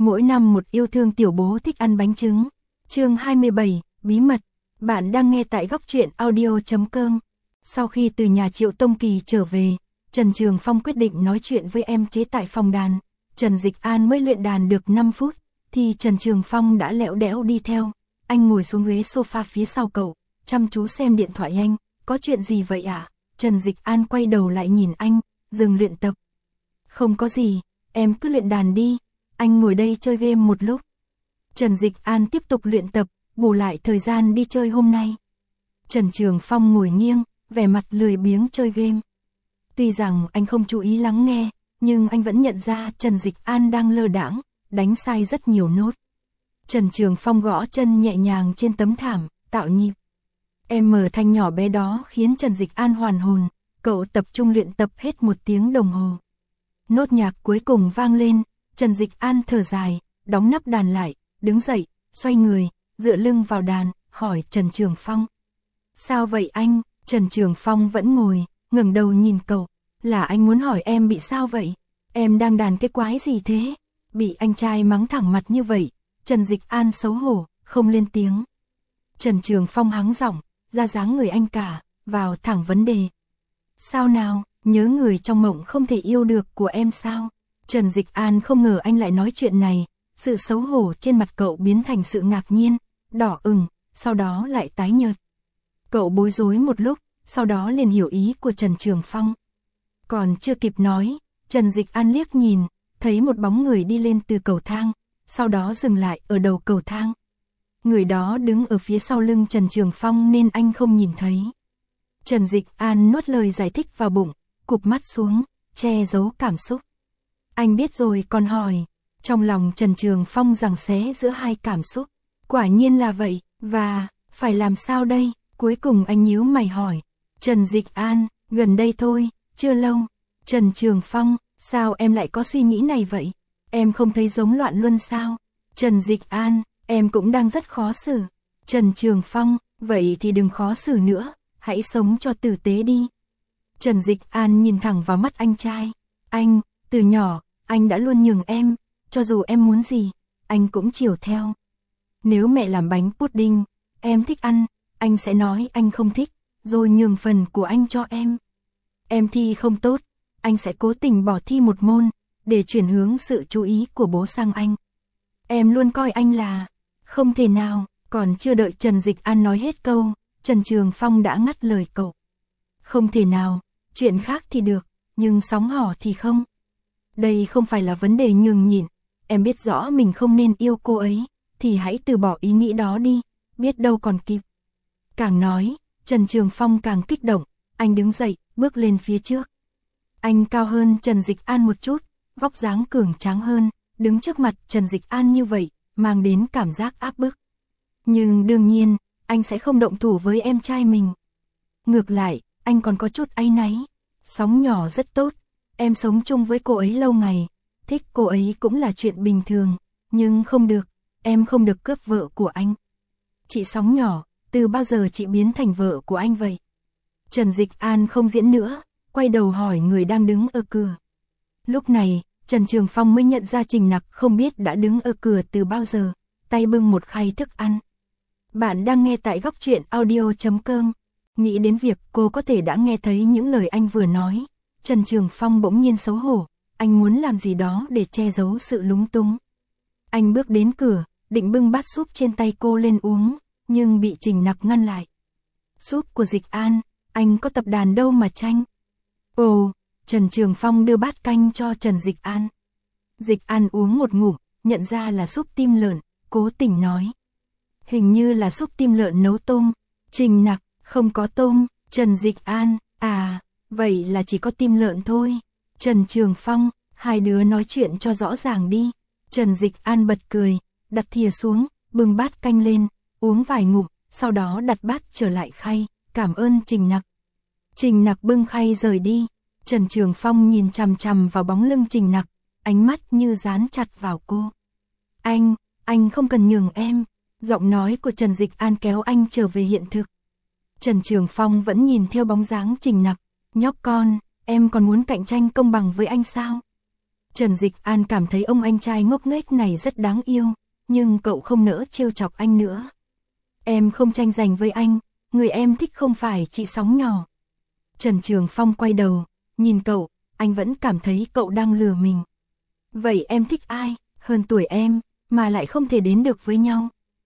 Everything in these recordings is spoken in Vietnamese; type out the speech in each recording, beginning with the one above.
Mỗi năm một yêu thương tiểu bố thích ăn bánh trứng. Chương 27, bí mật. Bạn đang nghe tại góc truyện audio.com. Sau khi từ nhà Triệu Tông Kỳ trở về, Trần Trường Phong quyết định nói chuyện với em chế tại phòng đàn. Trần Dịch An mới luyện đàn được 5 phút, thì Trần Trường Phong đã lẽo đẽo đi theo. Anh ngồi xuống ghế sofa phía sau cậu, chăm chú xem điện thoại anh. Có chuyện gì vậy ạ? Trần Dịch An quay đầu lại nhìn anh, dừng luyện tập. Không có gì, em cứ luyện đàn đi. Anh ngồi đây chơi game một lúc. Trần Dịch An tiếp tục luyện tập, bù lại thời gian đi chơi hôm nay. Trần Trường Phong ngồi nghiêng, vẻ mặt lười biếng chơi game. Tuy rằng anh không chú ý lắng nghe, nhưng anh vẫn nhận ra Trần Dịch An đang lơ đãng, đánh sai rất nhiều nốt. Trần Trường Phong gõ chân nhẹ nhàng trên tấm thảm, tạo nhịp. Em mở thanh nhỏ bé đó khiến Trần Dịch An hoàn hồn, cậu tập trung luyện tập hết 1 tiếng đồng hồ. Nốt nhạc cuối cùng vang lên, Trần Dịch An thở dài, đóng nắp đàn lại, đứng dậy, xoay người, dựa lưng vào đàn, hỏi Trần Trường Phong. Sao vậy anh? Trần Trường Phong vẫn ngồi, ngẩng đầu nhìn cậu. Là anh muốn hỏi em bị sao vậy? Em đang đàn cái quái gì thế? Bị anh trai mắng thẳng mặt như vậy. Trần Dịch An xấu hổ, không lên tiếng. Trần Trường Phong hắng giọng, ra dáng người anh cả, vào thẳng vấn đề. Sao nào, nhớ người trong mộng không thể yêu được của em sao? Trần Dịch An không ngờ anh lại nói chuyện này, sự xấu hổ trên mặt cậu biến thành sự ngạc nhiên, đỏ ửng, sau đó lại tái nhợt. Cậu bối rối một lúc, sau đó liền hiểu ý của Trần Trường Phong. Còn chưa kịp nói, Trần Dịch An liếc nhìn, thấy một bóng người đi lên từ cầu thang, sau đó dừng lại ở đầu cầu thang. Người đó đứng ở phía sau lưng Trần Trường Phong nên anh không nhìn thấy. Trần Dịch An nuốt lời giải thích vào bụng, cụp mắt xuống, che giấu cảm xúc. Anh biết rồi còn hỏi. Trong lòng Trần Trường Phong giằng xé giữa hai cảm xúc. Quả nhiên là vậy, và phải làm sao đây? Cuối cùng anh nhíu mày hỏi. Trần Dịch An, gần đây thôi, chưa lâu. Trần Trường Phong, sao em lại có suy nghĩ này vậy? Em không thấy giống loạn luân sao? Trần Dịch An, em cũng đang rất khó xử. Trần Trường Phong, vậy thì đừng khó xử nữa, hãy sống cho tử tế đi. Trần Dịch An nhìn thẳng vào mắt anh trai. Anh, từ nhỏ, anh đã luôn nhường em, cho dù em muốn gì, anh cũng chiều theo. Nếu mẹ làm bánh pudding, em thích ăn, anh sẽ nói anh không thích, rồi nhường phần của anh cho em. Em thi không tốt, anh sẽ cố tình bỏ thi một môn, để chuyển hướng sự chú ý của bố sang anh. Em luôn coi anh là, không thể nào, còn chưa đợi Trần Dịch An nói hết câu, Trần Trường Phong đã ngắt lời cậu. Không thể nào, chuyện khác thì được, nhưng sóng hỏ thì không. Đây không phải là vấn đề nhường nhịn, em biết rõ mình không nên yêu cô ấy, thì hãy từ bỏ ý nghĩ đó đi, biết đâu còn kịp. Càng nói, Trần Trường Phong càng kích động, anh đứng dậy, bước lên phía trước. Anh cao hơn Trần Dịch An một chút, vóc dáng cường tráng hơn, đứng trước mặt Trần Dịch An như vậy, mang đến cảm giác áp bức. Nhưng đương nhiên, anh sẽ không động thủ với em trai mình. Ngược lại, anh còn có chút áy náy. Sóng nhỏ rất tốt, em sống chung với cô ấy lâu ngày, thích cô ấy cũng là chuyện bình thường, nhưng không được, em không được cướp vợ của anh. Chị Sóng nhỏ, từ bao giờ chị biến thành vợ của anh vậy? Trần Dịch An không diễn nữa, quay đầu hỏi người đang đứng ở cửa. Lúc này, Trần Trường Phong mới nhận ra Trình Nặc không biết đã đứng ở cửa từ bao giờ, tay bưng một khay thức ăn. Bạn đang nghe tại góc truyện audio.com. Nghĩ đến việc cô có thể đã nghe thấy những lời anh vừa nói, Trần Trường Phong bỗng nhiên xấu hổ, anh muốn làm gì đó để che giấu sự lúng túng. Anh bước đến cửa, định bưng bát súp trên tay cô lên uống, nhưng bị Trình Nặc ngăn lại. Súp của Dịch An, anh có tập đàn đâu mà tranh. Ồ, Trần Trường Phong đưa bát canh cho Trần Dịch An. Dịch An uống một ngụm, nhận ra là súp tim lợn, cố tình nói. Hình như là súp tim lợn nấu tôm. Trình Nặc, không có tôm. Trần Dịch An, à, vậy là chỉ có tim lợn thôi. Trần Trường Phong, hai đứa nói chuyện cho rõ ràng đi. Trần Dịch An bật cười, đặt thìa xuống, bưng bát canh lên, uống vài ngụm, sau đó đặt bát trở lại khay, cảm ơn Trình Nặc. Trình Nặc bưng khay rời đi. Trần Trường Phong nhìn chằm chằm vào bóng lưng Trình Nặc, ánh mắt như dán chặt vào cô. Anh không cần nhường em. Giọng nói của Trần Dịch An kéo anh trở về hiện thực. Trần Trường Phong vẫn nhìn theo bóng dáng Trình Nặc. Nhóc con, em còn muốn cạnh tranh công bằng với anh sao? Trần Dịch An cảm thấy ông anh trai ngốc nghếch này rất đáng yêu, nhưng cậu không nỡ trêu chọc anh nữa. Em không tranh giành với anh, người em thích không phải chị Sóng Nhỏ. Trần Trường Phong quay đầu, nhìn cậu, anh vẫn cảm thấy cậu đang lừa mình. Vậy em thích ai, hơn tuổi em, mà lại không thể đến được với nhau?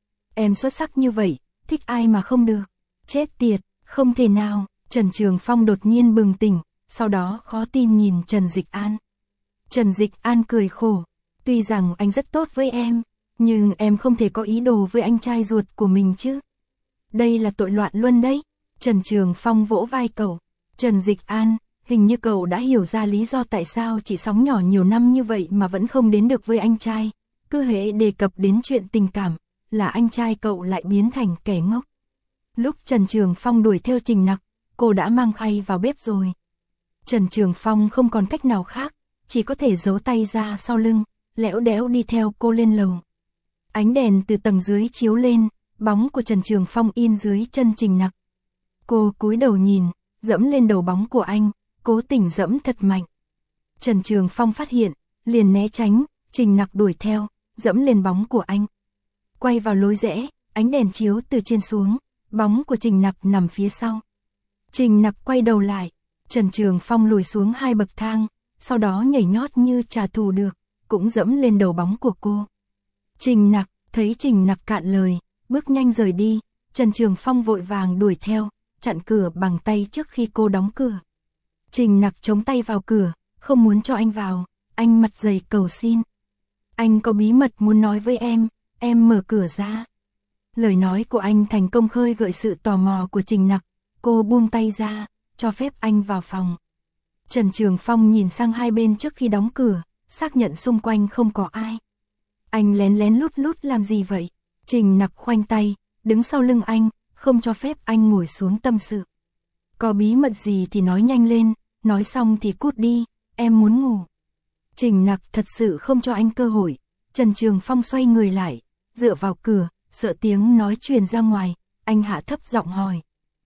Em xuất sắc như vậy, thích ai mà không được? Chết tiệt, không thể nào. Trần Trường Phong đột nhiên bừng tỉnh, sau đó khó tin nhìn Trần Dịch An. Trần Dịch An cười khổ, tuy rằng anh rất tốt với em, nhưng em không thể có ý đồ với anh trai ruột của mình chứ. Đây là tội loạn luân đấy. Trần Trường Phong vỗ vai cậu. Trần Dịch An, hình như cậu đã hiểu ra lý do tại sao chị Sóng Nhỏ nhiều năm như vậy mà vẫn không đến được với anh trai. Cứ hễ đề cập đến chuyện tình cảm, là anh trai cậu lại biến thành kẻ ngốc. Lúc Trần Trường Phong đuổi theo Trình Nặc, cô đã mang khay vào bếp rồi. Trần Trường Phong không còn cách nào khác, chỉ có thể giấu tay ra sau lưng, lẽo đẽo đi theo cô lên lầu. Ánh đèn từ tầng dưới chiếu lên, bóng của Trần Trường Phong in dưới chân Trình Nặc. Cô cúi đầu nhìn, dẫm lên đầu bóng của anh, cố tình dẫm thật mạnh. Trần Trường Phong phát hiện, liền né tránh, Trình Nặc đuổi theo, dẫm lên bóng của anh. Quay vào lối rẽ, ánh đèn chiếu từ trên xuống, bóng của Trình Nặc nằm phía sau. Trình Nặc quay đầu lại, Trần Trường Phong lùi xuống 2 bậc thang, sau đó nhảy nhót như trả thù được, cũng dẫm lên đầu bóng của cô. Trình Nặc, thấy Trình Nặc cạn lời, bước nhanh rời đi, Trần Trường Phong vội vàng đuổi theo, chặn cửa bằng tay trước khi cô đóng cửa. Trình Nặc chống tay vào cửa, không muốn cho anh vào, anh mặt dày cầu xin. Anh có bí mật muốn nói với em mở cửa ra. Lời nói của anh thành công khơi gợi sự tò mò của Trình Nặc, cô buông tay ra, cho phép anh vào phòng. Trần Trường Phong nhìn sang hai bên trước khi đóng cửa, xác nhận xung quanh không có ai. Anh lén lén lút lút làm gì vậy? Trình Nặc khoanh tay, đứng sau lưng anh, không cho phép anh ngồi xuống tâm sự. Có bí mật gì thì nói nhanh lên, nói xong thì cút đi, em muốn ngủ. Trình Nặc thật sự không cho anh cơ hội. Trần Trường Phong xoay người lại, dựa vào cửa, sợ tiếng nói truyền ra ngoài, anh hạ thấp giọng hỏi.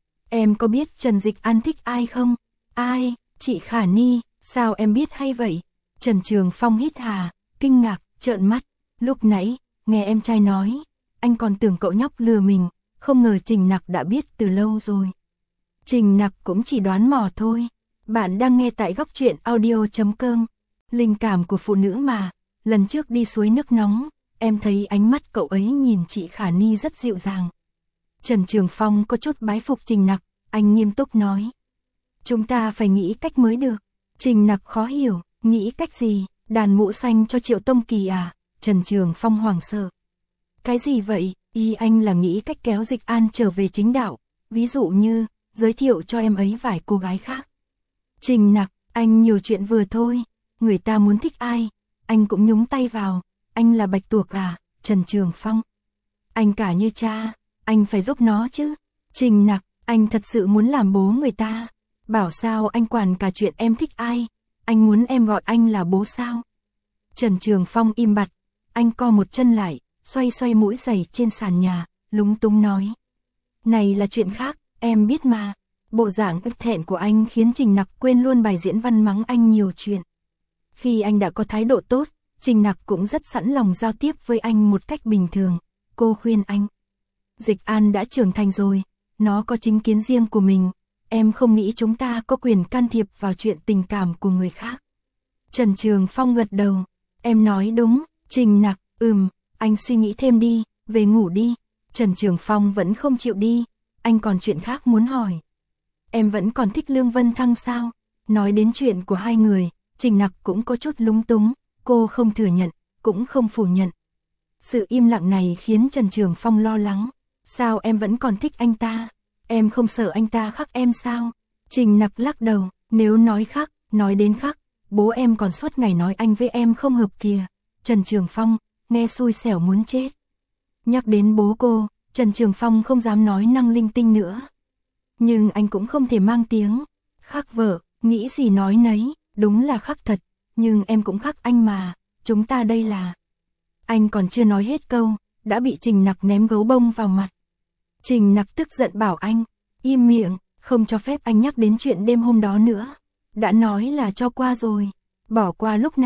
Em có biết Trần Dịch An thích ai không? Ai? Chị Khả Ni, sao em biết hay vậy? Trần Trường Phong hít hà, kinh ngạc, trợn mắt. Lúc nãy, nghe em trai nói, anh còn tưởng cậu nhóc lừa mình, không ngờ Trình Nặc đã biết từ lâu rồi. Trình Nặc cũng chỉ đoán mò thôi. Bạn đang nghe tại góc truyện audio.com. Linh cảm của phụ nữ mà. Lần trước đi suối nước nóng, em thấy ánh mắt cậu ấy nhìn chị Khả Ni rất dịu dàng. Trần Trường Phong có chút bái phục Trình Nặc, anh nghiêm túc nói. Chúng ta phải nghĩ cách mới được. Trình Nặc khó hiểu, nghĩ cách gì? Đàn mũ xanh cho Triệu Tông Kỳ à? Trần Trường Phong hoảng sợ. Cái gì vậy? Ý anh là nghĩ cách kéo Dịch An trở về chính đạo, ví dụ như giới thiệu cho em ấy vài cô gái khác. Trình Nặc, anh nhiều chuyện vừa thôi, người ta muốn thích ai, anh cũng nhúng tay vào, anh là bạch tuộc à? Trần Trường Phong. Anh cả như cha, anh phải giúp nó chứ. Trình Nặc, anh thật sự muốn làm bố người ta, bảo sao anh quản cả chuyện em thích ai, anh muốn em gọi anh là bố sao? Trần Trường Phong im bặt, anh co một chân lại, xoay xoay mũi giày trên sàn nhà, lúng túng nói. Này là chuyện khác, em biết mà. Bộ dạng ức thẹn của anh khiến Trình Nặc quên luôn bài diễn văn mắng anh nhiều chuyện. Khi anh đã có thái độ tốt, Trình Nặc cũng rất sẵn lòng giao tiếp với anh một cách bình thường. Cô khuyên anh. Dịch An đã trưởng thành rồi, nó có chính kiến riêng của mình. Em không nghĩ chúng ta có quyền can thiệp vào chuyện tình cảm của người khác. Trần Trường Phong gật đầu. Em nói đúng. Trình Nặc, anh suy nghĩ thêm đi, về ngủ đi. Trần Trường Phong vẫn không chịu đi. Anh còn chuyện khác muốn hỏi. Em vẫn còn thích Lương Vân Thăng sao? Nói đến chuyện của hai người, Trình Nặc cũng có chút lúng túng. Cô không thừa nhận, cũng không phủ nhận. Sự im lặng này khiến Trần Trường Phong lo lắng. Sao em vẫn còn thích anh ta? Em không sợ anh ta khắc em sao? Trình Nặc lắc đầu. Nếu nói khắc, nói đến khắc, bố em còn suốt ngày nói anh với em không hợp kìa. Trần Trường Phong, nghe xui xẻo muốn chết. Nhắc đến bố cô, Trần Trường Phong không dám nói năng linh tinh nữa. Nhưng anh cũng không thể mang tiếng khắc vợ, nghĩ gì nói nấy, đúng là khắc thật, nhưng em cũng khắc anh mà, chúng ta đây là... Anh còn chưa nói hết câu, đã bị Trình Nặc ném gấu bông vào mặt. Trình Nặc tức giận bảo anh, im miệng, không cho phép anh nhắc đến chuyện đêm hôm đó nữa. Đã nói là cho qua rồi, bỏ qua lúc nào,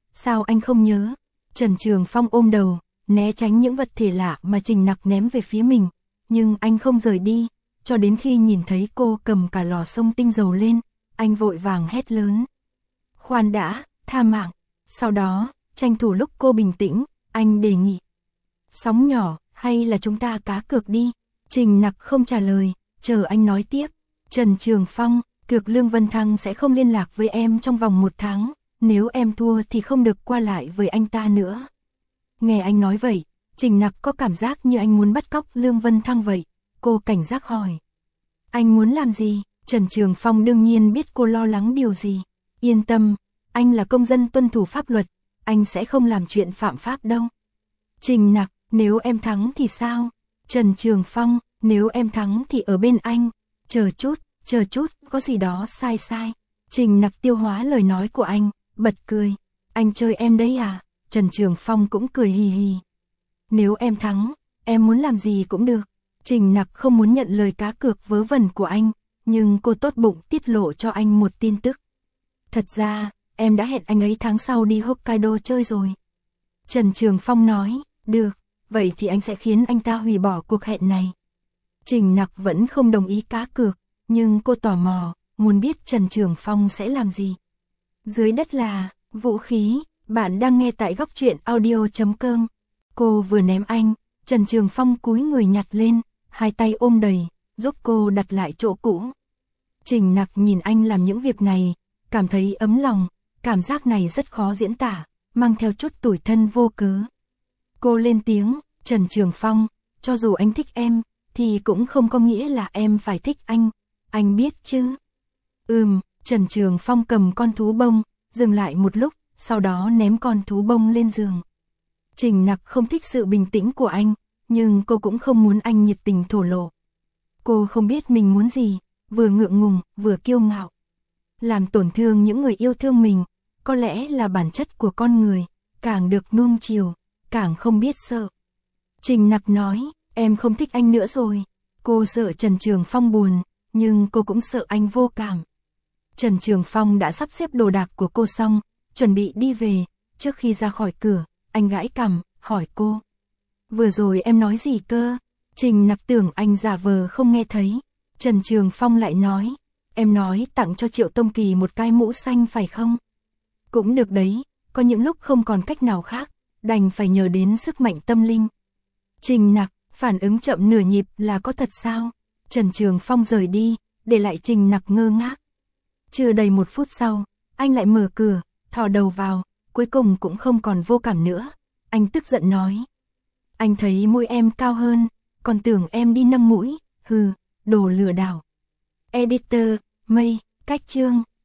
sao anh không nhớ? Trần Trường Phong ôm đầu, né tránh những vật thể lạ mà Trình Nặc ném về phía mình, nhưng anh không rời đi, cho đến khi nhìn thấy cô cầm cả lò xông tinh dầu lên, anh vội vàng hét lớn. Khoan đã, tha mạng. Sau đó, tranh thủ lúc cô bình tĩnh, anh đề nghị. Sóng nhỏ, hay là chúng ta cá cược đi? Trình Nặc không trả lời, chờ anh nói tiếp. Trần Trường Phong, cược Lương Vân Thăng sẽ không liên lạc với em trong vòng 1 tháng, nếu em thua thì không được qua lại với anh ta nữa. Nghe anh nói vậy, Trình Nặc có cảm giác như anh muốn bắt cóc Lương Vân Thăng vậy. Cô cảnh giác hỏi. Anh muốn làm gì? Trần Trường Phong đương nhiên biết cô lo lắng điều gì. Yên tâm, anh là công dân tuân thủ pháp luật, anh sẽ không làm chuyện phạm pháp đâu. Trình Nặc, nếu em thắng thì sao? Trần Trường Phong, nếu em thắng thì ở bên anh. Chờ chút, có gì đó sai. Trình Nặc tiêu hóa lời nói của anh, bật cười. Anh chơi em đấy à? Trần Trường Phong cũng cười hì hì. Nếu em thắng, em muốn làm gì cũng được. Trình Nặc không muốn nhận lời cá cược vớ vẩn của anh, nhưng cô tốt bụng tiết lộ cho anh một tin tức. Thật ra, em đã hẹn anh ấy tháng sau đi Hokkaido chơi rồi. Trần Trường Phong nói, được, vậy thì anh sẽ khiến anh ta hủy bỏ cuộc hẹn này. Trình Nặc vẫn không đồng ý cá cược, nhưng cô tò mò, muốn biết Trần Trường Phong sẽ làm gì. Dưới đất là vũ khí, bạn đang nghe tại góc truyện audio.com. Cô vừa ném anh, Trần Trường Phong cúi người nhặt lên, hai tay ôm đầy, giúp cô đặt lại chỗ cũ. Trình Nặc nhìn anh làm những việc này, cảm thấy ấm lòng, cảm giác này rất khó diễn tả, mang theo chút tủi thân vô cớ. Cô lên tiếng, Trần Trường Phong, cho dù anh thích em, thì cũng không có nghĩa là em phải thích anh biết chứ? Trần Trường Phong cầm con thú bông, dừng lại một lúc, sau đó ném con thú bông lên giường. Trình Nặc không thích sự bình tĩnh của anh, nhưng cô cũng không muốn anh nhiệt tình thổ lộ. Cô không biết mình muốn gì, vừa ngượng ngùng, vừa kiêu ngạo. Làm tổn thương những người yêu thương mình, có lẽ là bản chất của con người, càng được nuông chiều, càng không biết sợ. Trình Nặc nói, em không thích anh nữa rồi. Cô sợ Trần Trường Phong buồn, nhưng cô cũng sợ anh vô cảm. Trần Trường Phong đã sắp xếp đồ đạc của cô xong, chuẩn bị đi về. Trước khi ra khỏi cửa, anh gãi cằm, hỏi cô. Vừa rồi em nói gì cơ? Trình Nặc tưởng anh giả vờ không nghe thấy. Trần Trường Phong lại nói, em nói tặng cho Triệu Tông Kỳ một cái mũ xanh phải không? Cũng được đấy, có những lúc không còn cách nào khác, đành phải nhờ đến sức mạnh tâm linh. Trình Nặc, phản ứng chậm nửa nhịp là có thật sao? Trần Trường Phong rời đi, để lại Trình Nặc ngơ ngác. Chưa đầy 1 phút sau, anh lại mở cửa, thò đầu vào, cuối cùng cũng không còn vô cảm nữa. Anh tức giận nói. Anh thấy mũi em cao hơn, còn tưởng em đi nâng mũi, hừ, đồ lừa đảo. Editor, Mây, cách chương.